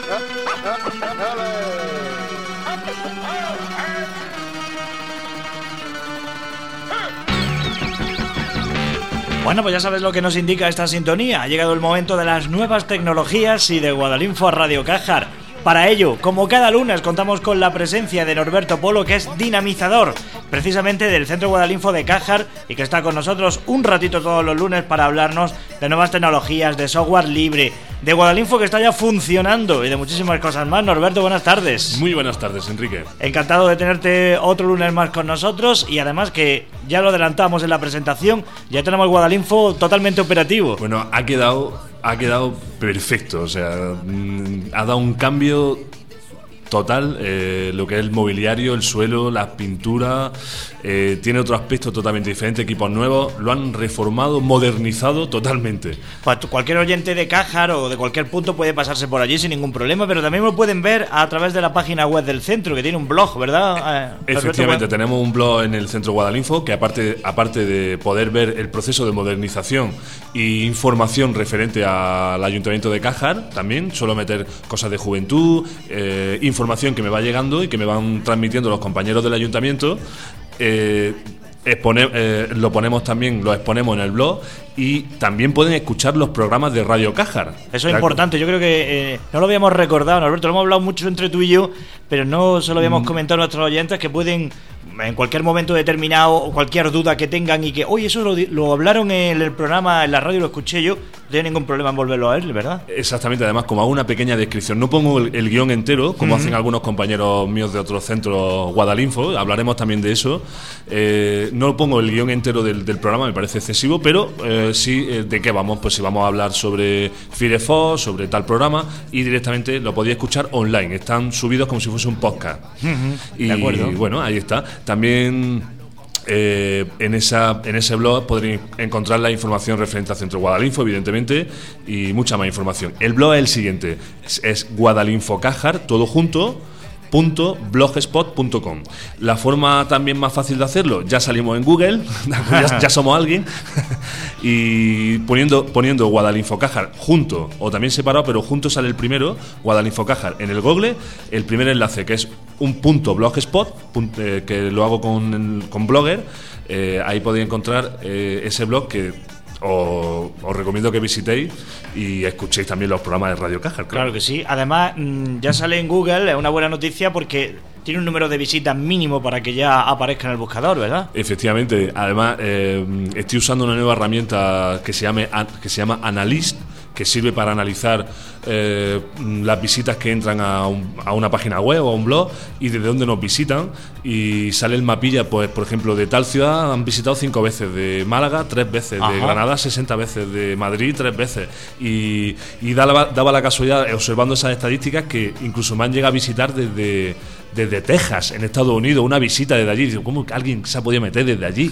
Bueno, pues ya sabes lo que nos indica esta sintonía. Ha llegado el momento de las nuevas tecnologías y de Guadalinfo a Radio Cajar. Para ello, como cada lunes, contamos con la presencia de Norberto Polo, que es dinamizador precisamente del Centro Guadalinfo de Cajar y que está con nosotros un ratito todos los lunes para hablarnos de nuevas tecnologías, de software libre, de Guadalinfo que está ya funcionando y de muchísimas cosas más. Norberto, buenas tardes. Muy buenas tardes, Enrique. Encantado de tenerte otro lunes más con nosotros y además que ya lo adelantamos en la presentación, ya tenemos Guadalinfo totalmente operativo. Bueno, ha quedado perfecto, o sea, ha dado un cambio total, lo que es el mobiliario, el suelo, las pinturas, tiene otro aspecto totalmente diferente, equipos nuevos, lo han reformado, modernizado totalmente. Pues cualquier oyente de Cajar o de cualquier punto puede pasarse por allí sin ningún problema, pero también lo pueden ver a través de la página web del centro, que tiene un blog, ¿verdad? Efectivamente, tenemos un blog en el Centro Guadalinfo que aparte de poder ver el proceso de modernización e información referente al Ayuntamiento de Cajar, también suelo meter cosas de juventud, información que me va llegando y que me van transmitiendo los compañeros del ayuntamiento. Lo exponemos en el blog y también pueden escuchar los programas de Radio Cajar. Eso es importante, yo creo que no lo habíamos recordado, Norberto, lo hemos hablado mucho entre tú y yo, pero no se lo habíamos comentado a nuestros oyentes, que pueden en cualquier momento determinado o cualquier duda que tengan y que, oye, eso lo hablaron en el programa, en la radio, lo escuché yo, no tiene ningún problema en volverlo a ver, ¿verdad? Exactamente, además como hago una pequeña descripción, no pongo el guión entero, como hacen algunos compañeros míos de otros centros Guadalinfo, hablaremos también de eso, no pongo el guión entero del programa, me parece excesivo, pero sí, ¿de qué vamos? Pues si vamos a hablar sobre Firefox, sobre tal programa, y directamente lo podéis escuchar online, están subidos como si fuese un podcast. De acuerdo. Y bueno, ahí está. También en ese blog podréis encontrar la información referente al Centro Guadalinfo, evidentemente, y mucha más información. El blog es el siguiente, es Guadalinfocajar, todo junto, .blogspot.com. La forma también más fácil de hacerlo, ya salimos en Google, ya somos alguien, y poniendo Guadalinfocajar junto o también separado, pero junto sale el primero, Guadalinfocajar en el Google, el primer enlace que es un .blogspot, que lo hago con Blogger, ahí podéis encontrar ese blog que os recomiendo que visitéis y escuchéis también los programas de Radio Cajar. Claro que sí. Además, ya sale en Google, es una buena noticia porque tiene un número de visitas mínimo para que ya aparezca en el buscador, ¿verdad? Efectivamente. Además, estoy usando una nueva herramienta que se llama Analyst, que sirve para analizar las visitas que entran a una página web o a un blog y desde dónde nos visitan, y sale el mapilla, pues por ejemplo, de tal ciudad han visitado 5 veces, de Málaga 3 veces, de Granada 60 veces, de Madrid 3 veces, y daba la casualidad, observando esas estadísticas, que incluso me han llegado a visitar desde Texas, en Estados Unidos, una visita desde allí. Digo, ¿cómo alguien se ha podido meter desde allí?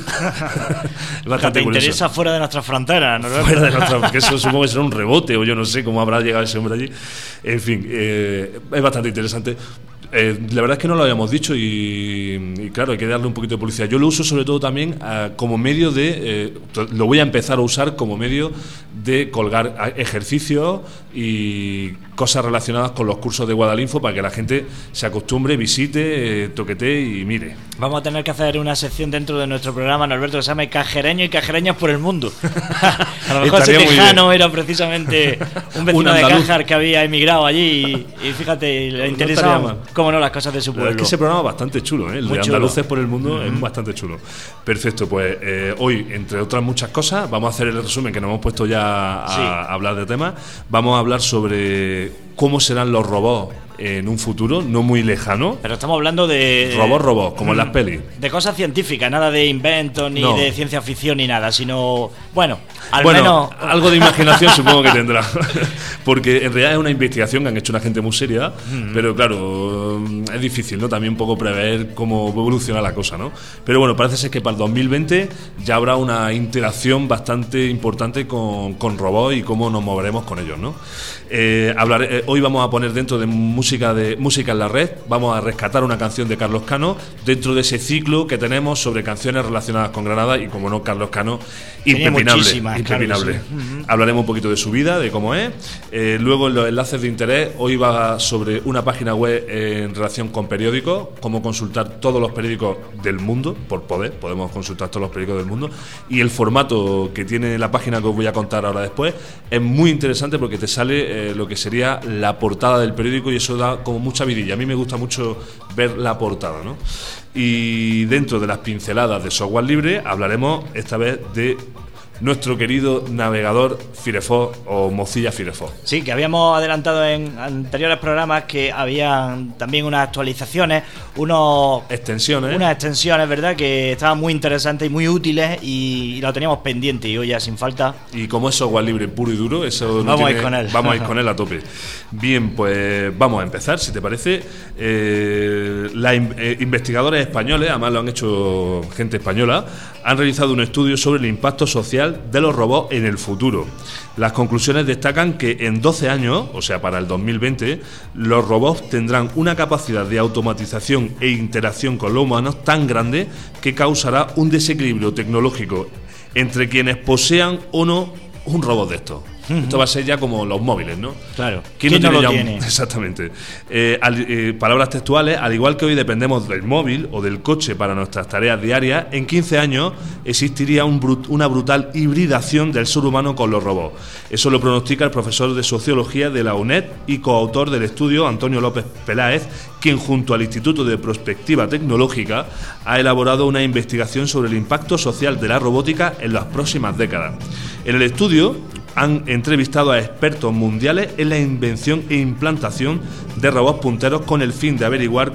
¿Te interesa fuera de nuestras fronteras, ¿no? Fuera de nuestras, porque eso supongo que será un rebote, o yo no sé cómo habrá llegado ese hombre allí. En fin, es bastante interesante. La verdad es que no lo habíamos dicho y claro, hay que darle un poquito de publicidad. Yo lo uso sobre todo también como medio de... lo voy a empezar a usar como medio de colgar ejercicios y cosas relacionadas con los cursos de Guadalinfo para que la gente se acostumbre, visite, toquetee y mire. Vamos a tener que hacer una sección dentro de nuestro programa, Norberto, que se llama Cajereños y Cajereñas por el mundo. A lo mejor ese tejano era precisamente un vecino de Cajar que había emigrado allí y fíjate, le interesaban, cómo no, las cosas de su pueblo. Es que ese programa es bastante chulo, el de Andaluces por el Mundo, es bastante chulo. Perfecto, pues hoy, entre otras muchas cosas, vamos a hacer el resumen que nos hemos puesto ya a hablar de temas. Vamos a hablar sobre cómo serán los robots en un futuro no muy lejano. Pero estamos hablando de... Robots, como en las pelis. De cosas científicas, nada de inventos, ni de ciencia ficción, ni nada, sino... Bueno, menos... algo de imaginación supongo que tendrá. Porque en realidad es una investigación que han hecho una gente muy seria, pero claro, es difícil, ¿no? También un poco prever cómo evoluciona la cosa, ¿no? Pero bueno, parece ser que para el 2020 ya habrá una interacción bastante importante con robots y cómo nos moveremos con ellos, ¿no? Hoy vamos a poner dentro de muchas música en la red. Vamos a rescatar una canción de Carlos Cano dentro de ese ciclo que tenemos sobre canciones relacionadas con Granada y, como no, Carlos Cano, impepinable. Claro sí. Hablaremos un poquito de su vida, de cómo es. Luego, en los enlaces de interés, hoy va sobre una página web en relación con periódicos, cómo consultar todos los periódicos del mundo, por poder, podemos consultar todos los periódicos del mundo, y el formato que tiene la página que os voy a contar ahora después es muy interesante porque te sale lo que sería la portada del periódico, y eso da como mucha vidilla. A mí me gusta mucho ver la portada, ¿no? Y dentro de las pinceladas de software libre hablaremos esta vez de nuestro querido navegador Firefox o Mozilla Firefox. Sí, que habíamos adelantado en anteriores programas que habían también unas actualizaciones, unas extensiones, ¿verdad?, que estaban muy interesantes y muy útiles, y lo teníamos pendiente, y hoy ya sin falta. Y como es software libre puro y duro, eso vamos a ir con él. Vamos a ir con él a tope. Bien, pues vamos a empezar, si te parece. Investigadores españoles, además lo han hecho gente española, han realizado un estudio sobre el impacto social de los robots en el futuro. Las conclusiones destacan que en 12 años, o sea, para el 2020, los robots tendrán una capacidad de automatización e interacción con los humanos tan grande que causará un desequilibrio tecnológico entre quienes posean o no un robot de estos. Esto va a ser ya como los móviles, ¿no? Claro. ¿Quién no lo tiene? Exactamente. Palabras textuales: al igual que hoy dependemos del móvil o del coche para nuestras tareas diarias, en 15 años existiría una brutal hibridación del ser humano con los robots. Eso lo pronostica el profesor de Sociología de la UNED y coautor del estudio, Antonio López Peláez, quien junto al Instituto de Prospectiva Tecnológica ha elaborado una investigación sobre el impacto social de la robótica en las próximas décadas. En el estudio han entrevistado a expertos mundiales en la invención e implantación de robots punteros con el fin de averiguar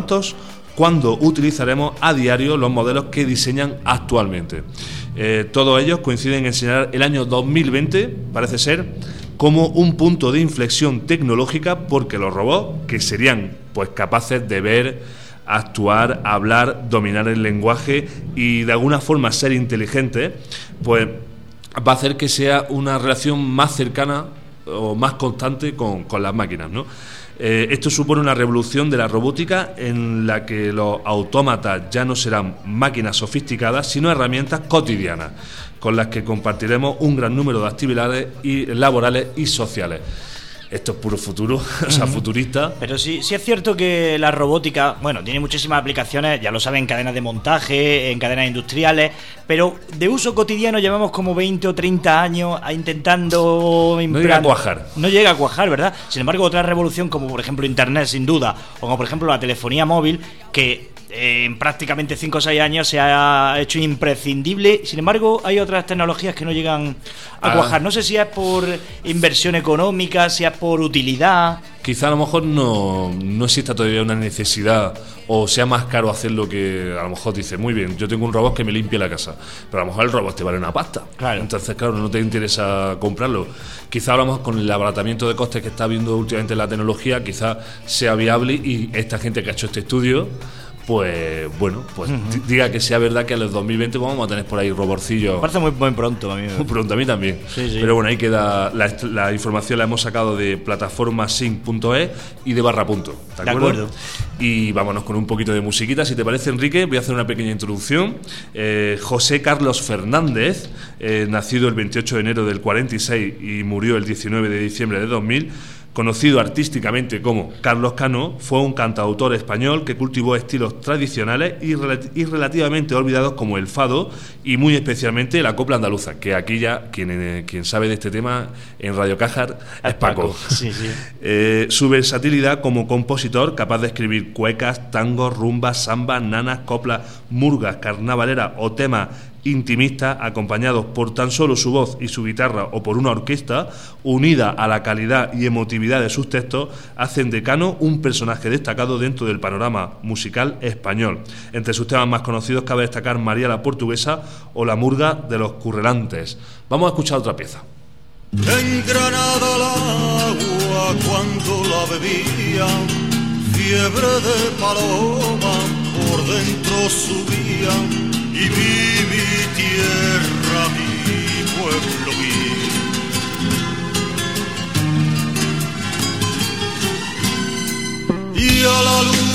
cuándo utilizaremos a diario los modelos que diseñan actualmente. Todos ellos coinciden en señalar el año 2020, parece ser, como un punto de inflexión tecnológica, porque los robots, que serían pues capaces de ver, actuar, hablar, dominar el lenguaje y de alguna forma ser inteligentes, pues va a hacer que sea una relación más cercana o más constante con las máquinas, ¿no? Esto supone una revolución de la robótica en la que los autómatas ya no serán máquinas sofisticadas, sino herramientas cotidianas con las que compartiremos un gran número de actividades laborales y sociales. Esto es puro futuro, o sea, futurista. Pero sí es cierto que la robótica, bueno, tiene muchísimas aplicaciones, ya lo saben, en cadenas de montaje, en cadenas industriales, pero de uso cotidiano llevamos como 20 o 30 años intentando... No llega a cuajar. No llega a cuajar, ¿verdad? Sin embargo, otra revolución como por ejemplo Internet, sin duda, o como por ejemplo la telefonía móvil, que en prácticamente 5 o 6 años se ha hecho imprescindible. Sin embargo, hay otras tecnologías que no llegan a cuajar. No sé si es por inversión económica, si es por utilidad. Quizá a lo mejor no exista todavía una necesidad, o sea más caro hacerlo, que a lo mejor dice, muy bien, yo tengo un robot que me limpie la casa, pero a lo mejor el robot te vale una pasta. Claro. Entonces, claro, no te interesa comprarlo. Quizá hablamos con el abaratamiento de costes que está habiendo últimamente en la tecnología, quizá sea viable, y esta gente que ha hecho este estudio, pues bueno, pues diga que sea verdad que a los 2020 vamos a tener por ahí roborcillos. Me parece muy pronto a mí. Muy pronto, a mí también. Sí. Pero bueno, ahí queda la información, la hemos sacado de plataformasync.es y de Barrapunto. ¿De acuerdo? Y vámonos con un poquito de musiquita, si te parece, Enrique. Voy a hacer una pequeña introducción. José Carlos Fernández, nacido el 28 de enero del 46 y murió el 19 de diciembre de 2000, conocido artísticamente como Carlos Cano, fue un cantautor español que cultivó estilos tradicionales y relativamente olvidados como el fado y muy especialmente la copla andaluza, que aquí ya quien sabe de este tema en Radio Cajar es Paco. Sí. Su versatilidad como compositor, capaz de escribir cuecas, tangos, rumbas, sambas, nanas, coplas, murgas, carnavaleras o temas intimistas, acompañados por tan solo su voz y su guitarra o por una orquesta, unida a la calidad y emotividad de sus textos, hacen de Cano un personaje destacado dentro del panorama musical español. Entre sus temas más conocidos cabe destacar María la Portuguesa o La Murga de los Currelantes. Vamos a escuchar otra pieza. En Granada el agua cuando la bebía, fiebre de paloma por dentro subía, y vi mi tierra, mi pueblo vi.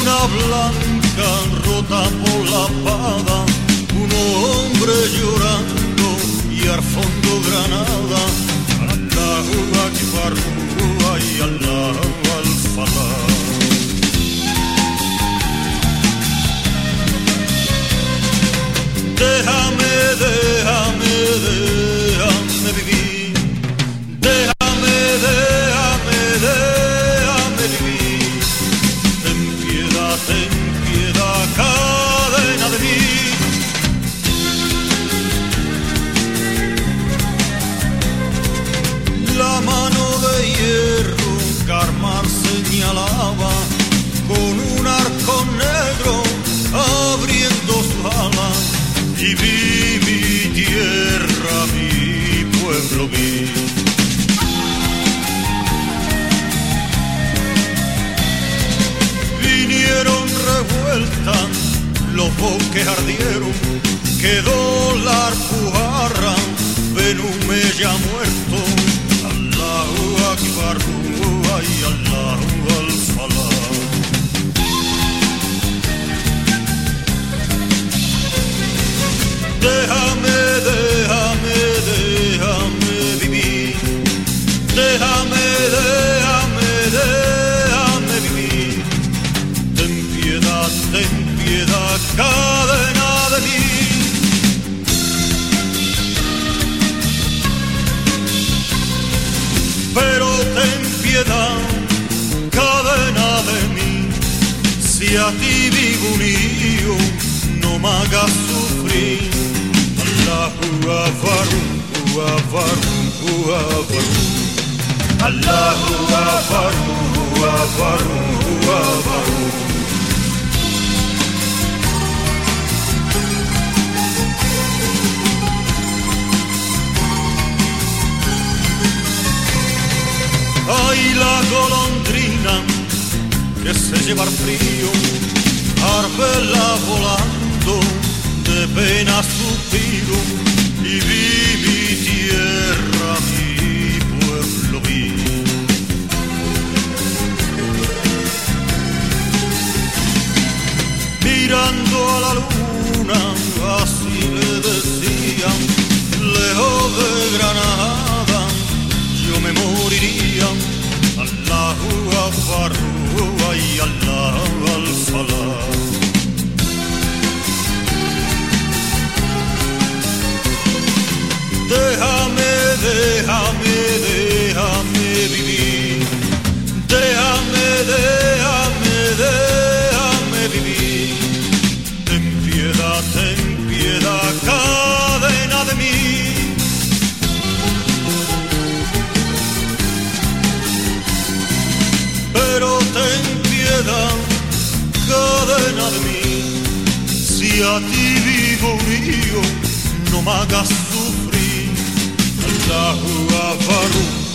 luna blanca rota por la espada, un hombre llorando y al fondo Granada, Allahu Akbar y Allahu al-Falah. Déjame, déjame, déjame vivir, déjame, déjame, déjame vivir, ten piedad, cadena de mí. La mano de hierro Carmar señalaba con un arco negro abriendo su ala. Y vi mi tierra, mi pueblo vi. Vinieron revueltas, los bosques ardieron, quedó la Alpujarra, Benume ya muerto. Allahu Akbar, ay Allahu al-Falah. Déjame, déjame, déjame vivir, déjame, déjame, déjame vivir, ten piedad, cadena de mí. Pero ten piedad, cadena de mí, si a ti vivo unido, no me hagas sufrir. Allahu Akbar, Allahu Akbar, ay, la golondrina que se lleva el frío, al verla volando de pena suspiro, y vi mi tierra, mi pueblo vi. Mirando a la luna, así le decían, lejos de Granada, yo me moriría. Allahu Akbar, ay Allahu al-Falah. Déjame, déjame, déjame vivir, déjame, déjame, déjame vivir, ten piedad, cadena de mí. Pero ten piedad, cadena de mí, si a ti vivo mío, no me hagas sufrir. Allahu Akbar,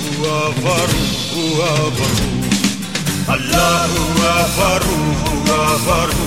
Allahu Akbar.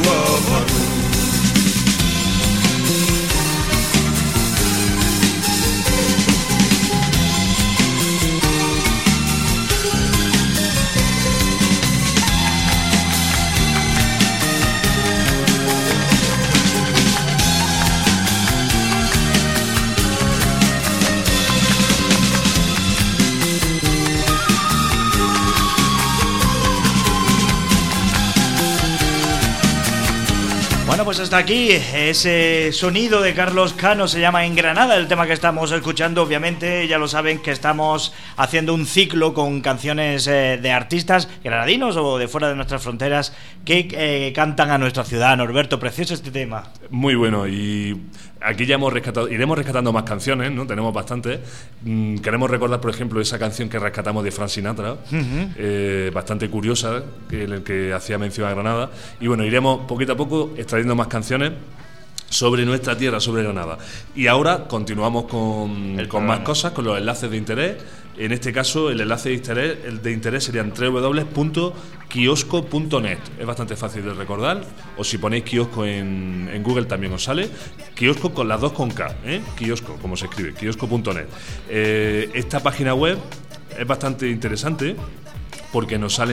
Bueno, pues hasta aquí ese sonido de Carlos Cano, se llama En Granada, el tema que estamos escuchando. Obviamente ya lo saben que estamos haciendo un ciclo con canciones de artistas granadinos o de fuera de nuestras fronteras que cantan a nuestra ciudad. Norberto, precioso este tema. Muy bueno, y aquí ya iremos rescatando más canciones, ¿no? Tenemos bastantes. Queremos recordar, por ejemplo, esa canción que rescatamos de Frank Sinatra, bastante curiosa, en el que hacía mención a Granada. Y bueno, iremos poquito a poco extrayendo más canciones sobre nuestra tierra, sobre Granada. Y ahora continuamos con más cosas, con los enlaces de interés. En este caso, el enlace de interés serían www.kiosco.net. Es bastante fácil de recordar, o si ponéis kiosco en Google también os sale. Kiosco con las dos con K, kiosco, como se escribe, kiosco.net. Esta página web es bastante interesante porque nos salen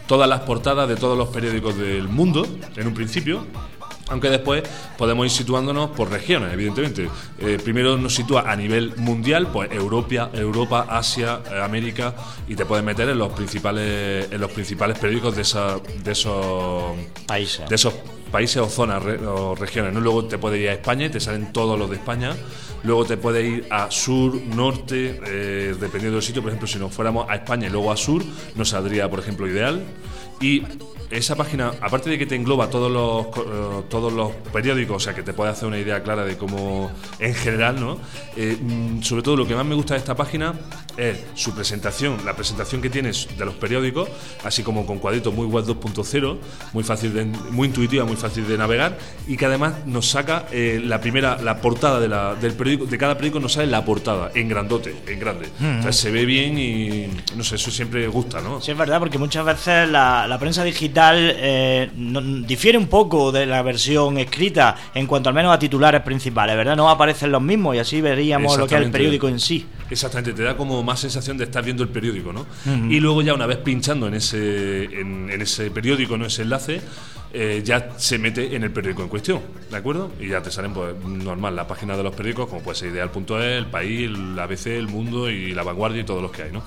todas las portadas de todos los periódicos del mundo, en un principio. Aunque después podemos ir situándonos por regiones, evidentemente. Primero nos sitúa a nivel mundial, pues Europa, Asia, América, y te puedes meter en los principales periódicos de esos países o zonas o regiones, ¿no? Luego te puedes ir a España y te salen todos los de España. Luego te puedes ir a sur, norte, dependiendo del sitio. Por ejemplo, si nos fuéramos a España y luego a sur, nos saldría, por ejemplo, Ideal. Y esa página, aparte de que te engloba todos los periódicos, o sea, que te puede hacer una idea clara de cómo en general, ¿no? Sobre todo lo que más me gusta de esta página es su presentación, la presentación que tienes de los periódicos, así como con cuadritos muy web 2.0, muy intuitiva, muy fácil de navegar, y que además nos saca la portada del periódico, de cada periódico nos sale la portada en grandote, en grande. Entonces se ve bien y no sé, eso siempre gusta, ¿no? Sí, es verdad, porque muchas veces la prensa digital difiere un poco de la versión escrita en cuanto al menos a titulares principales, ¿verdad? No aparecen los mismos y así veríamos lo que es el periódico en sí. Exactamente, te da como más sensación de estar viendo el periódico, ¿no? Y luego ya una vez pinchando en ese periódico, en ese enlace, ya se mete en el periódico en cuestión, ¿de acuerdo? Y ya te salen, pues, normal, la página de los periódicos, como puede ser Ideal.es, El País, el ABC, El Mundo y La Vanguardia y todos los que hay, ¿no?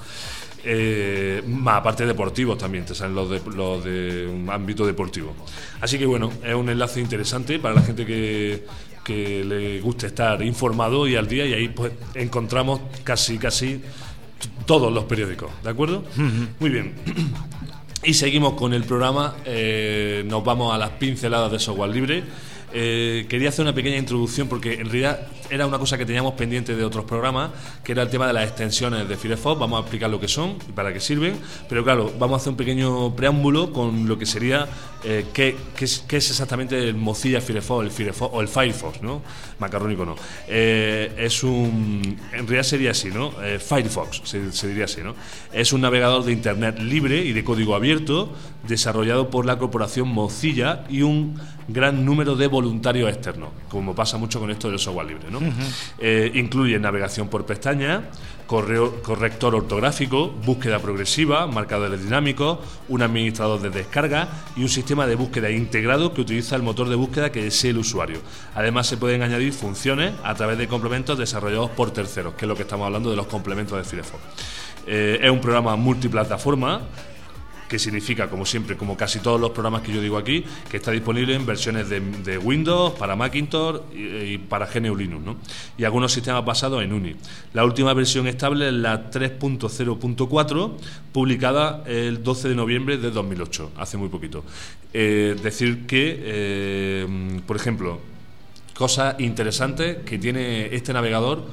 Más aparte deportivos también te salen los de un ámbito deportivo. Así que bueno, es un enlace interesante para la gente que le guste estar informado y al día, y ahí pues encontramos casi todos los periódicos, ¿de acuerdo? Muy bien. Y seguimos con el programa, nos vamos a las pinceladas de software libre. Quería hacer una pequeña introducción porque en realidad era una cosa que teníamos pendiente de otros programas, que era el tema de las extensiones de Firefox. Vamos a explicar lo que son y para qué sirven, pero claro, vamos a hacer un pequeño preámbulo con lo que sería qué es exactamente el Mozilla Firefox, el Firefox o el Firefox, ¿no? Macarrónico no. En realidad sería así, ¿no? Firefox se diría así, ¿no? Es un navegador de internet libre y de código abierto desarrollado por la corporación Mozilla y un gran número de voluntarios externos, como pasa mucho con esto del software libre, ¿no? Incluye navegación por pestañas, corrector ortográfico, búsqueda progresiva, marcadores dinámicos, un administrador de descarga y un sistema de búsqueda integrado que utiliza el motor de búsqueda que desee el usuario. Además, se pueden añadir funciones a través de complementos desarrollados por terceros, que es lo que estamos hablando de los complementos de Firefox. Es un programa multiplataforma, que significa, como siempre, como casi todos los programas que yo digo aquí, que está disponible en versiones de Windows, para Macintosh y para GNU Linux, ¿no? Y algunos sistemas basados en UNI. La última versión estable es la 3.0.4, publicada el 12 de noviembre de 2008, hace muy poquito. Decir que, por ejemplo, cosas interesantes que tiene este navegador,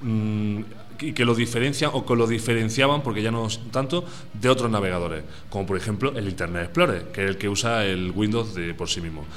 y que lo diferencian o que lo diferenciaban, porque ya no tanto, de otros navegadores, como por ejemplo el Internet Explorer, que es el que usa el Windows por sí mismo.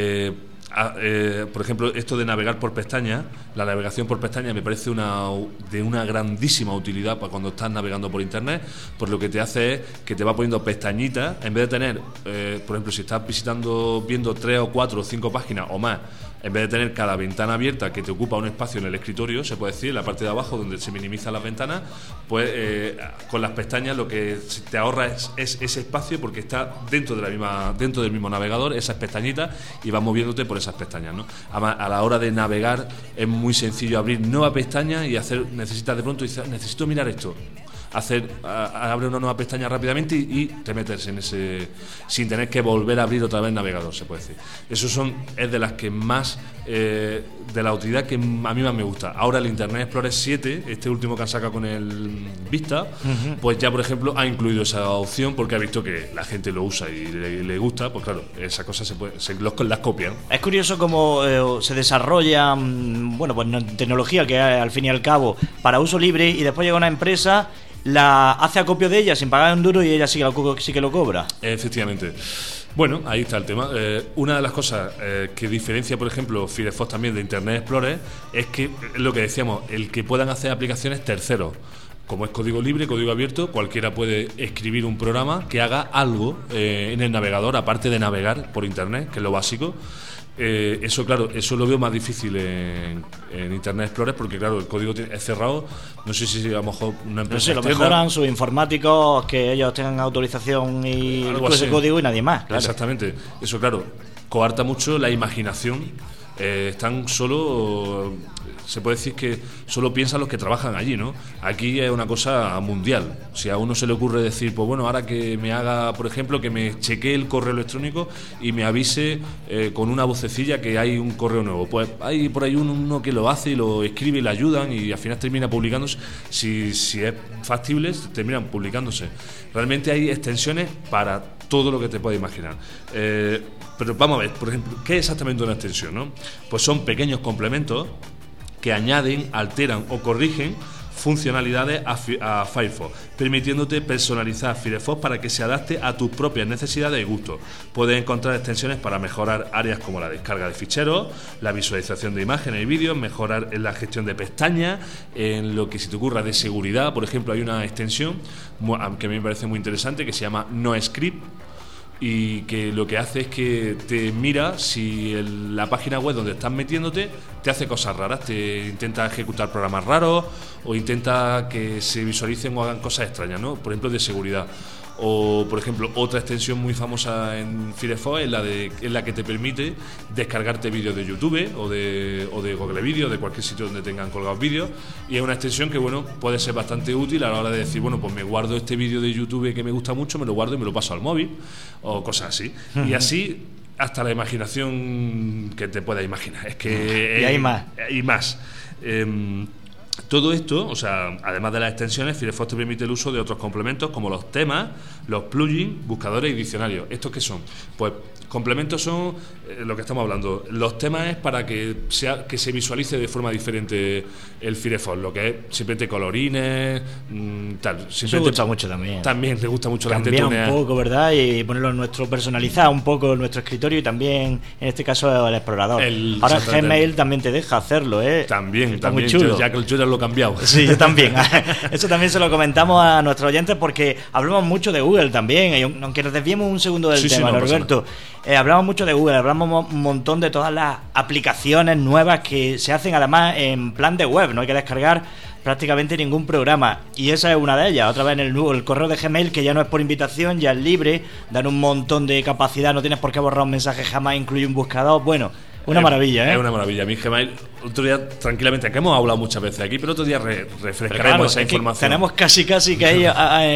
Por ejemplo, esto de navegar por pestañas, la navegación por pestañas me parece de una grandísima utilidad para cuando estás navegando por internet, por lo que te hace es que te va poniendo pestañitas, en vez de tener, por ejemplo, si estás viendo 3 o 4 o 5 páginas o más, en vez de tener cada ventana abierta que te ocupa un espacio en el escritorio, se puede decir, en la parte de abajo donde se minimizan las ventanas, pues con las pestañas lo que te ahorra es ese espacio, porque está dentro del mismo navegador, esas pestañitas, y vas moviéndote por esas pestañas, ¿no? Además, a la hora de navegar es muy sencillo abrir nueva pestaña y necesitas de pronto, necesito mirar esto. Abre una nueva pestaña rápidamente y te metes en ese, sin tener que volver a abrir otra vez el navegador, se puede decir. Es de las que más, de la utilidad que a mí más me gusta. Ahora el Internet Explorer 7, este último que han sacado con el Vista, pues ya, por ejemplo, ha incluido esa opción, porque ha visto que la gente lo usa y le gusta. Pues claro, esas cosas las copian. Es curioso cómo se desarrolla, pues tecnología que al fin y al cabo para uso libre, y después llega una empresa, la hace acopio de ella sin pagar un duro, y ella sí que lo cobra. Efectivamente. Bueno, ahí está el tema. Una de las cosas que diferencia, por ejemplo, Firefox también de Internet Explorer, es que, lo que decíamos, el que puedan hacer aplicaciones terceros. Como es código libre, código abierto, cualquiera puede escribir un programa que haga algo en el navegador, aparte de navegar por internet, que es lo básico. Eso, claro, eso lo veo más difícil en Internet Explorer, porque claro, el código es cerrado. No sé si a lo mejor una empresa. No sé, lo mejoran sus informáticos, que ellos tengan autorización y ese código y nadie más. Claro. Exactamente. Eso, claro, coarta mucho la imaginación. Están solo, se puede decir que solo piensan los que trabajan allí, ¿no? Aquí es una cosa mundial. Si a uno se le ocurre decir, pues bueno, ahora que me haga, por ejemplo, que me chequee el correo electrónico y me avise con una vocecilla que hay un correo nuevo, pues hay por ahí uno que lo hace y lo escribe y le ayudan y al final termina publicándose. Si es factible, terminan publicándose. Realmente hay extensiones para todo lo que te puedas imaginar. Pero vamos a ver, por ejemplo, ¿qué es exactamente una extensión, no? Pues son pequeños complementos que añaden, alteran o corrigen funcionalidades a Firefox, permitiéndote personalizar Firefox para que se adapte a tus propias necesidades y gustos. Puedes encontrar extensiones para mejorar áreas como la descarga de ficheros, la visualización de imágenes y vídeos, mejorar en la gestión de pestañas, en lo que se te ocurra de seguridad. Por ejemplo, hay una extensión que a mí me parece muy interesante que se llama NoScript, y que lo que hace es que te mira si la página web donde estás metiéndote te hace cosas raras, te intenta ejecutar programas raros o intenta que se visualicen o hagan cosas extrañas, ¿no? Por ejemplo, de seguridad. O, por ejemplo, otra extensión muy famosa en Firefox es la que te permite descargarte vídeos de YouTube o de Google Vídeos, de cualquier sitio donde tengan colgados vídeos. Y es una extensión que, bueno, puede ser bastante útil a la hora de decir, bueno, pues me guardo este vídeo de YouTube que me gusta mucho, me lo guardo y me lo paso al móvil, o cosas así. Y así hasta la imaginación que te puedas imaginar. Es que y hay más. Y más. Todo esto, o sea, además de las extensiones, Firefox te permite el uso de otros complementos como los temas, los plugins, buscadores y diccionarios. ¿Estos qué son? Pues complementos son lo que estamos hablando. Los temas es para que se visualice de forma diferente el Firefox, lo que es simplemente colorines, tal. Me gusta mucho también. También le gusta mucho cambiar la gente tunear un poco, ¿verdad? Y ponerlo en personalizar un poco nuestro escritorio y también, en este caso, el explorador. Ahora Gmail también te deja hacerlo, ¿eh? También, está muy chulo. Ya que yo ya lo he cambiado. Sí, yo también. Eso también se lo comentamos a nuestros oyentes porque hablamos mucho de Google también, y aunque nos desviemos un segundo del tema, Norberto. Hablamos mucho de Google, hablamos un montón de todas las aplicaciones nuevas que se hacen además en plan de web, no hay que descargar prácticamente ningún programa, y esa es una de ellas. Otra vez el correo de Gmail, que ya no es por invitación, ya es libre, dan un montón de capacidad, no tienes por qué borrar un mensaje jamás, incluye un buscador, bueno, una maravilla, ¿eh? Es una maravilla. A mí Gmail, otro día, tranquilamente, que hemos hablado muchas veces aquí, pero otro día refrescaremos esa información. Tenemos casi que ir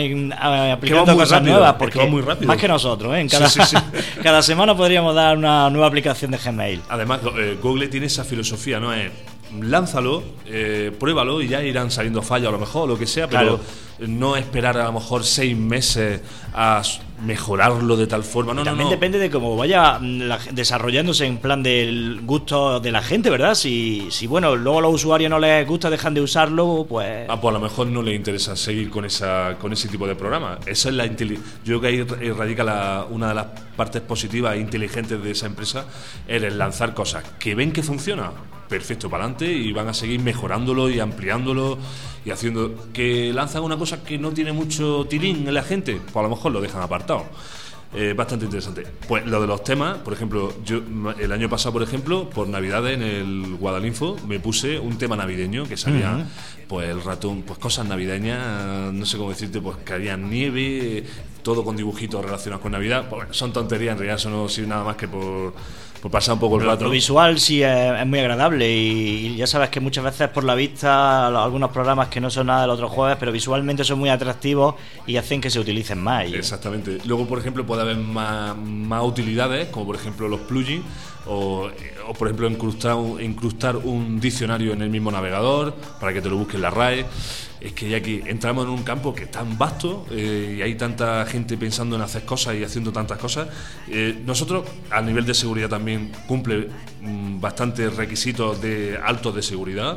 aplicando cosas nuevas, porque va muy rápido. Más que nosotros, ¿eh? Cada semana podríamos dar una nueva aplicación de Gmail. Además, Google tiene esa filosofía, ¿no? Lánzalo, pruébalo y ya irán saliendo fallos a lo mejor, lo que sea, pero no esperar a lo mejor 6 meses a mejorarlo de tal forma. También depende de cómo vaya desarrollándose en plan del gusto de la gente, ¿verdad? Si bueno, luego a los usuarios no les gusta, dejan de usarlo, pues... pues a lo mejor no les interesa seguir con ese tipo de programa. Esa es yo creo que ahí radica una de las partes positivas e inteligentes de esa empresa, es el lanzar cosas que ven que funciona. Perfecto, para adelante, y van a seguir mejorándolo y ampliándolo y haciendo que lanzan una cosa que no tiene mucho tirín en la gente, pues a lo mejor lo dejan apartado. Bastante interesante. Pues lo de los temas, por ejemplo, yo el año pasado, por ejemplo, por Navidades en el Guadalinfo me puse un tema navideño que salía pues el ratón, pues cosas navideñas, no sé cómo decirte, pues que había nieve, todo con dibujitos relacionados con Navidad. Pues bueno, son tonterías, en realidad eso no sirve nada más que por pasar un poco el rato. Lo visual sí es muy agradable, y ya sabes que muchas veces por la vista algunos programas que no son nada de los otros jueves, pero visualmente son muy atractivos y hacen que se utilicen más. Exactamente. Luego, por ejemplo, puede haber más utilidades, como por ejemplo los plugins, o por ejemplo incrustar un diccionario en el mismo navegador para que te lo busque en la RAE. Es que ya que entramos en un campo que es tan vasto y hay tanta gente pensando en hacer cosas y haciendo tantas cosas, nosotros a nivel de seguridad también cumple bastantes requisitos altos de seguridad,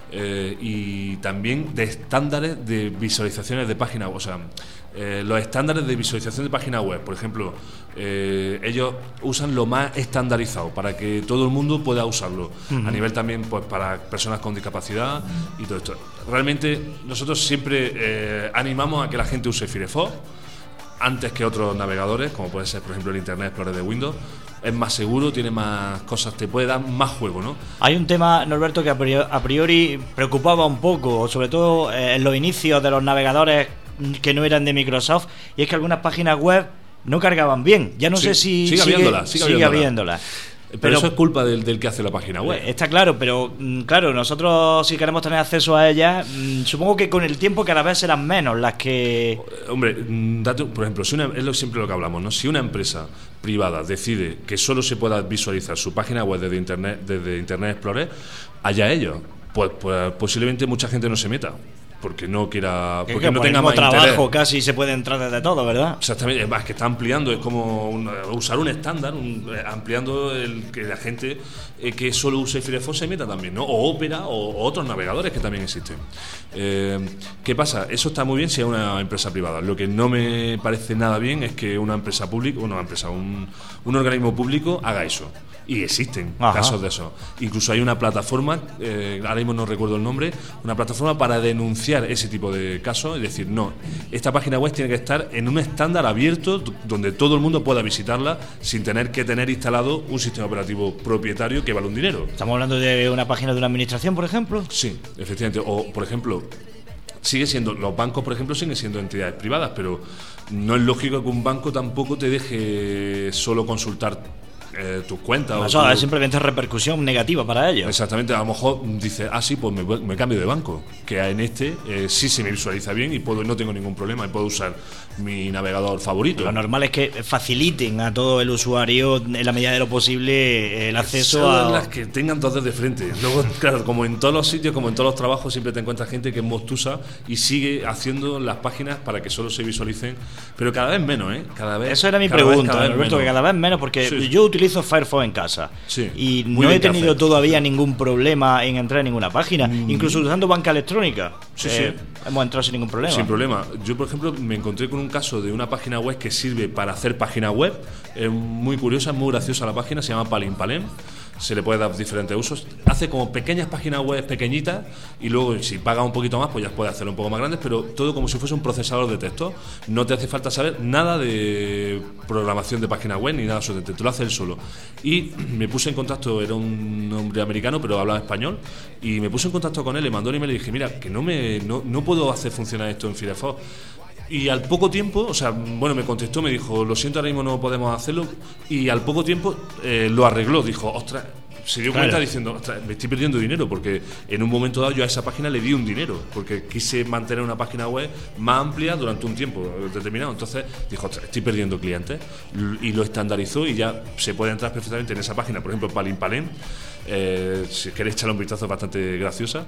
y también de estándares de visualizaciones de páginas web. O sea, los estándares de visualización de páginas web, por ejemplo, ellos usan lo más estandarizado para que todo el mundo pueda usarlo, a nivel también pues para personas con discapacidad y todo esto. Realmente nosotros siempre animamos a que la gente use Firefox antes que otros navegadores, como puede ser por ejemplo el Internet Explorer de Windows. es más seguro, tiene más cosas, te puede dar más juego, ¿no? Hay un tema, Norberto, que a priori preocupaba un poco, sobre todo en los inicios de los navegadores que no eran de Microsoft, y es que algunas páginas web no cargaban bien. Ya no sé si sigue habiéndola. Pero eso es culpa del que hace la página web. Está claro, pero claro, nosotros si queremos tener acceso a ellas, supongo que con el tiempo cada vez serán menos las que... Hombre, por ejemplo, siempre lo que hablamos, ¿no? Si una empresa privada decide que solo se pueda visualizar su página web desde Internet Explorer, allá ellos, pues posiblemente mucha gente no se meta. Porque no quiera, porque no tenga más trabajo interés. Casi se puede entrar desde todo, ¿verdad? Exactamente, es más que está ampliando, es como usar un estándar, ampliando que la gente que solo use Firefox se meta también, ¿no? O Opera o otros navegadores que también existen. ¿Qué pasa? Eso está muy bien si es una empresa privada. Lo que no me parece nada bien es que una empresa pública, un organismo público haga eso. Y existen casos de eso. Incluso hay una plataforma, ahora mismo no recuerdo el nombre, una plataforma para denunciar ese tipo de casos y decir, no, esta página web tiene que estar en un estándar abierto donde todo el mundo pueda visitarla sin tener que tener instalado un sistema operativo propietario que vale un dinero. ¿Estamos hablando de una página de una administración, por ejemplo? Sí, efectivamente. O, por ejemplo, los bancos, por ejemplo, siguen siendo entidades privadas, pero no es lógico que un banco tampoco te deje solo consultar tus cuentas. Eso es simplemente repercusión negativa para ellos. Exactamente, a lo mejor dices, sí, pues me cambio de banco, que en este sí se me visualiza bien y no tengo ningún problema y puedo usar mi navegador favorito. Lo normal es que faciliten a todo el usuario en la medida de lo posible el acceso son las que tengan dos de frente. Luego, claro, como en todos los sitios, como en todos los trabajos, siempre te encuentras gente que es mostusa y sigue haciendo las páginas para que solo se visualicen, pero cada vez menos, cada vez. Eso era mi pregunta, Alberto, que cada vez menos, porque yo utilizo Firefox en casa y no he tenido todavía ningún problema en entrar en ninguna página, incluso usando banca electrónica. Hemos entrado sin ningún problema. Sin problema. Yo, por ejemplo, me encontré con un caso de una página web que sirve para hacer página web. Es muy curiosa, es muy graciosa la página, se llama Palimpalem. Se le puede dar diferentes usos. Hace como pequeñas páginas web pequeñitas y luego si pagas un poquito más pues ya puedes hacerlo un poco más grandes, pero todo como si fuese un procesador de texto. No te hace falta saber nada de programación de página web ni nada absolutamente, tú lo haces él solo. Y me puse en contacto, era un hombre americano pero hablaba español, y me puse en contacto con él, le mandó un email y le dije, mira, que no puedo hacer funcionar esto en Firefox. Y al poco tiempo, me contestó, me dijo, lo siento, ahora mismo no podemos hacerlo. Y al poco tiempo lo arregló, dijo, ostras, se dio cuenta diciendo, ostras, me estoy perdiendo dinero, porque en un momento dado yo a esa página le di un dinero, porque quise mantener una página web más amplia durante un tiempo determinado. Entonces dijo, ostras, estoy perdiendo clientes, y lo estandarizó y ya se puede entrar perfectamente en esa página, por ejemplo, Palimpalem. Si queréis echarle un vistazo, es bastante graciosa.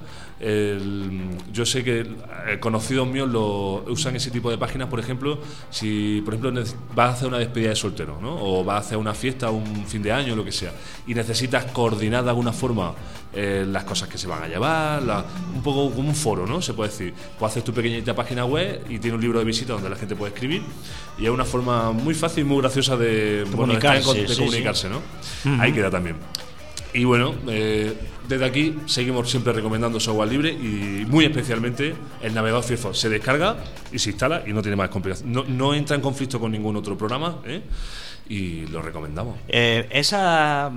Yo sé que conocidos míos usan ese tipo de páginas, por ejemplo, si por ejemplo vas a hacer una despedida de soltero, ¿no? O vas a hacer una fiesta, un fin de año, lo que sea, y necesitas coordinar de alguna forma las cosas que se van a llevar, un poco como un foro, ¿no? Se puede decir, pues haces tu pequeñita página web y tiene un libro de visita donde la gente puede escribir, y es una forma muy fácil y muy graciosa de comunicarse, ¿no? Ahí queda también. Y bueno, desde aquí seguimos siempre recomendando software libre, y muy especialmente el navegador Firefox. Se descarga y se instala y no tiene más complicación. No entra en conflicto con ningún otro programa, y lo recomendamos. Esas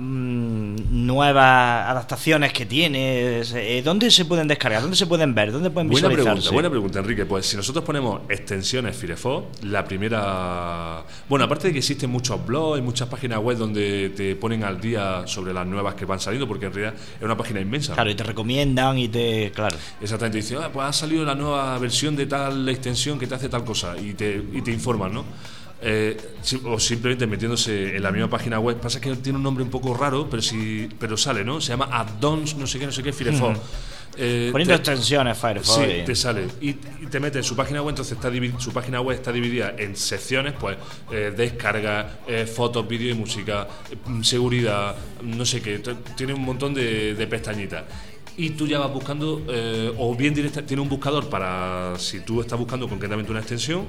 nuevas adaptaciones que tienes, ¿dónde se pueden descargar? ¿Dónde se pueden ver? ¿Dónde pueden visualizarse? Buena pregunta, Enrique. Pues si nosotros ponemos extensiones Firefox, la primera... Bueno, aparte de que existen muchos blogs y muchas páginas web donde te ponen al día sobre las nuevas que van saliendo, porque en realidad es una página inmensa. Claro, y te recomiendan y te... Claro. Exactamente, dicen, pues ha salido la nueva versión de tal extensión que te hace tal cosa, y te informan, ¿no? O simplemente metiéndose en la misma página web. Pasa que tiene un nombre un poco raro, pero sale, ¿no? Se llama Add-ons, no sé qué, Firefox. Poniendo extensiones Firefox. Sí, te sale y te metes en su página web. Entonces su página web está dividida en secciones, pues descarga, fotos, vídeo y música, seguridad, no sé qué. Tiene un montón de pestañitas. Y tú ya vas buscando, o bien tiene un buscador para si tú estás buscando concretamente una extensión,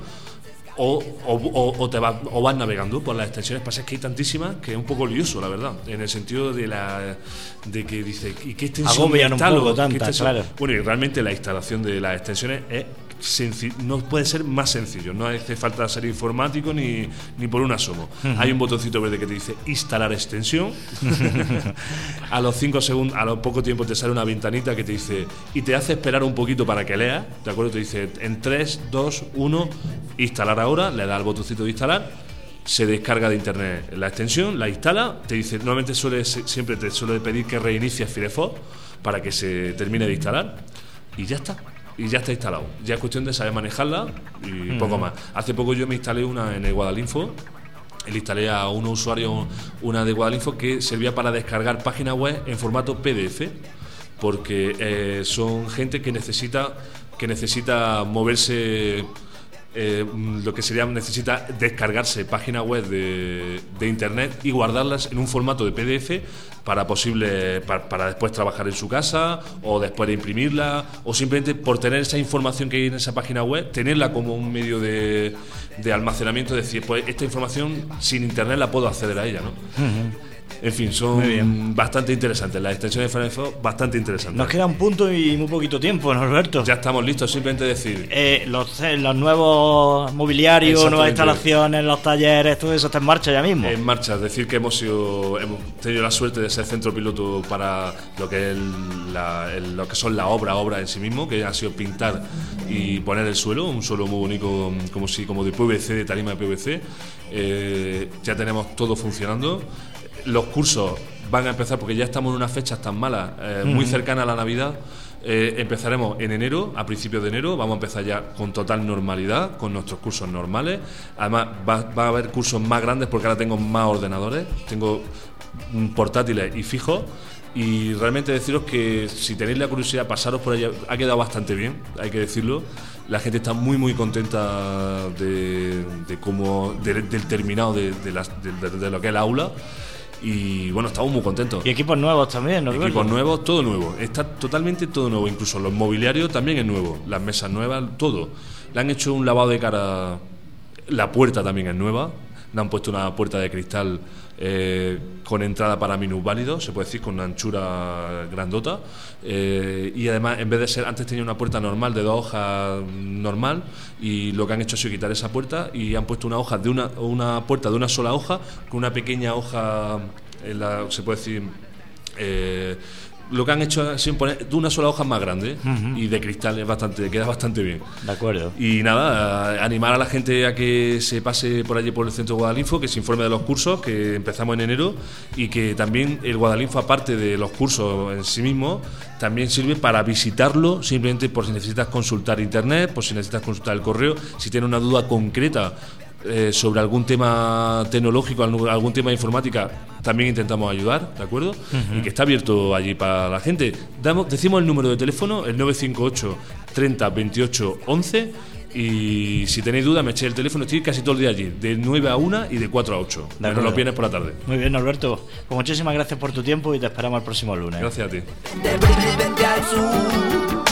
o vas navegando por las extensiones. Pasa que hay tantísimas que es un poco lioso, la verdad, en el sentido de que dice, ¿y qué extensión? Agobian un poco tantas, claro. Bueno, y realmente la instalación de las extensiones es no puede ser más sencillo. No hace falta ser informático ni por un asomo. Hay un botoncito verde que te dice instalar extensión. A los 5 segundos, a los poco tiempo te sale una ventanita que te dice y te hace esperar un poquito para que leas, ¿de acuerdo? Te dice en 3, 2, 1 instalar ahora, le da al botoncito de instalar, se descarga de internet la extensión, la instala, te dice, normalmente siempre te suele pedir que reinicies Firefox para que se termine de instalar y ya está. Y ya está instalado. Ya es cuestión de saber manejarla y poco más. Hace poco yo me instalé una en el Guadalinfo. Le instalé a un usuario una de Guadalinfo que servía para descargar páginas web en formato PDF, porque son gente que necesita moverse. Lo que sería necesita descargarse páginas web de internet y guardarlas en un formato de PDF para después trabajar en su casa o después de imprimirla o simplemente por tener esa información que hay en esa página web, tenerla como un medio de almacenamiento, decir, pues esta información sin internet la puedo acceder a ella, ¿no? En fin, son bastante interesantes. Las extensiones de Firefox, bastante interesantes. Nos queda un punto y muy poquito tiempo, ¿no, Alberto? Ya estamos listos, simplemente decir... los nuevos mobiliarios, nuevas instalaciones, los talleres, todo eso está en marcha ya mismo. En marcha, es decir, que hemos tenido la suerte de ser centro piloto para lo que es lo que son las obras en sí mismo, que ha sido pintar y poner el suelo, un suelo muy bonito, como de PVC, de tarima de PVC. Ya tenemos todo funcionando. Los cursos van a empezar porque ya estamos en unas fechas tan malas, muy cercanas a la Navidad. Empezaremos en enero, a principios de enero. Vamos a empezar ya con total normalidad, con nuestros cursos normales. Además va a haber cursos más grandes porque ahora tengo más ordenadores, tengo portátiles y fijos. Y realmente deciros que si tenéis la curiosidad, pasaros por allá. Ha quedado bastante bien, hay que decirlo. La gente está muy muy contenta del terminado de lo que es el aula. Y bueno, estamos muy contentos. Y equipos nuevos también, ¿no? Equipos nuevos, todo nuevo. Está totalmente todo nuevo. Incluso los mobiliarios también es nuevo. Las mesas nuevas, todo. Le han hecho un lavado de cara. La puerta también es nueva. Le han puesto una puerta de cristal con entrada para minusválidos, se puede decir, con una anchura grandota. Y además, en vez de ser, antes tenía una puerta normal de 2 hojas normal, y lo que han hecho ha sido quitar esa puerta y han puesto una puerta de una sola hoja con una pequeña hoja, se puede decir, lo que han hecho ha sido poner de una sola hoja más grande y de cristal, queda bastante bien. De acuerdo. Y nada, animar a la gente a que se pase por allí por el centro Guadalinfo, que se informe de los cursos, que empezamos en enero, y que también el Guadalinfo, aparte de los cursos en sí mismo, también sirve para visitarlo, simplemente por si necesitas consultar internet, por si necesitas consultar el correo, si tienes una duda concreta sobre algún tema tecnológico, algún tema de informática, también intentamos ayudar, ¿de acuerdo? Y que está abierto allí para la gente. Decimos el número de teléfono, el 958 30 28 11, y si tenéis dudas me echéis el teléfono. Estoy casi todo el día allí, de 9 a 1 y de 4 a 8, menos los viernes por la tarde. Muy bien, Alberto, pues muchísimas gracias por tu tiempo y te esperamos el próximo lunes. Gracias a ti.